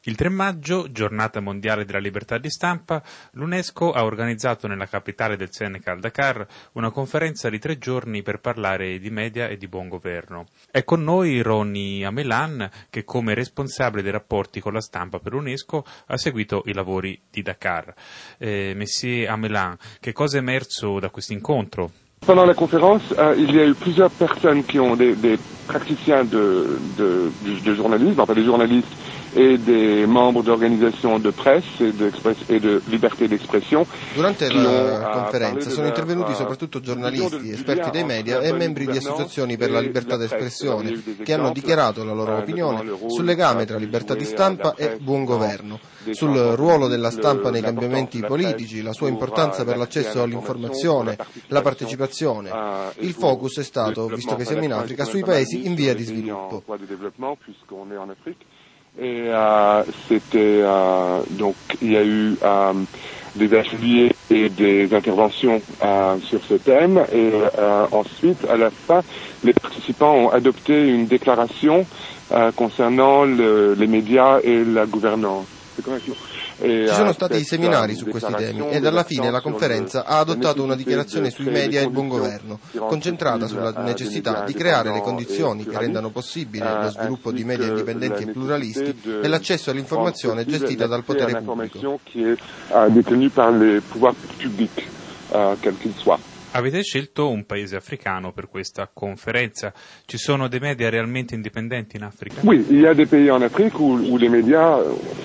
Il 3 maggio, giornata mondiale della libertà di stampa, l'UNESCO ha organizzato nella capitale del Senegal, Dakar, una conferenza di 3 giorni per parlare di media e di buon governo. È con noi Ronnie Amelan, che come responsabile dei rapporti con la stampa per l'UNESCO ha seguito i lavori di Dakar. Monsieur Amelan, che cosa è emerso da questo incontro? Pendant la conférence, il y a eu plusieurs personnes qui ont des praticiens de journalisme, enfin des journalistes e dei membri di organizzazioni di presse e di libertà di espressione. Durante la conferenza sono intervenuti soprattutto giornalisti, esperti dei media e membri di associazioni per la libertà d'espressione che hanno dichiarato la loro opinione sul legame tra libertà di stampa e buon governo, sul ruolo della stampa nei cambiamenti politici, la sua importanza per l'accesso all'informazione, la partecipazione. Il focus è stato, visto che siamo in Africa, sui paesi in via di sviluppo. Et donc il y a eu des ateliers et des interventions sur ce thème et ensuite à la fin les participants ont adopté une déclaration concernant les médias et la gouvernance. Ci sono stati seminari su questi temi ed alla fine la conferenza ha adottato una dichiarazione sui media e il buon governo, concentrata sulla necessità di creare le condizioni che rendano possibile lo sviluppo di media indipendenti e pluralisti e l'accesso all'informazione gestita dal potere pubblico. Avete scelto un paese africano per questa conferenza. Ci sono dei media realmente indipendenti in Africa? Oui, il y a des pays en Afrique où les médias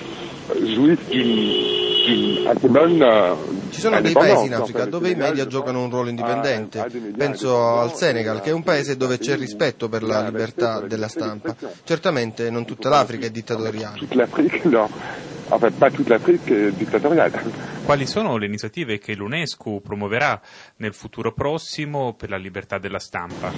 Ci sono dei paesi in Africa dove i media giocano un ruolo indipendente. Penso al Senegal, che è un paese dove c'è rispetto per la libertà della stampa. Certamente non tutta l'Africa è dittatoriale. Quali sono le iniziative che l'UNESCO promuoverà nel futuro prossimo per la libertà della stampa?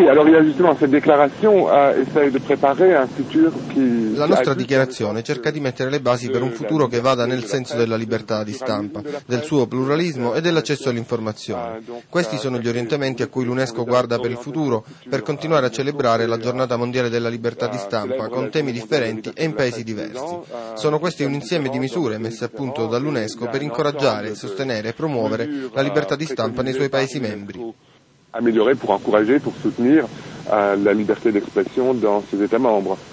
La nostra dichiarazione cerca di mettere le basi per un futuro che vada nel senso della libertà di stampa, del suo pluralismo e dell'accesso all'informazione. Questi sono gli orientamenti a cui l'UNESCO guarda per il futuro, per continuare a celebrare la giornata mondiale della libertà di stampa con temi differenti e in paesi diversi. Sono questi un insieme di misure messe a punto dall'UNESCO per incoraggiare, sostenere e promuovere la libertà di stampa nei suoi Paesi membri. Améliorer pour encourager, pour soutenir la liberté d'expression dans ses États membres.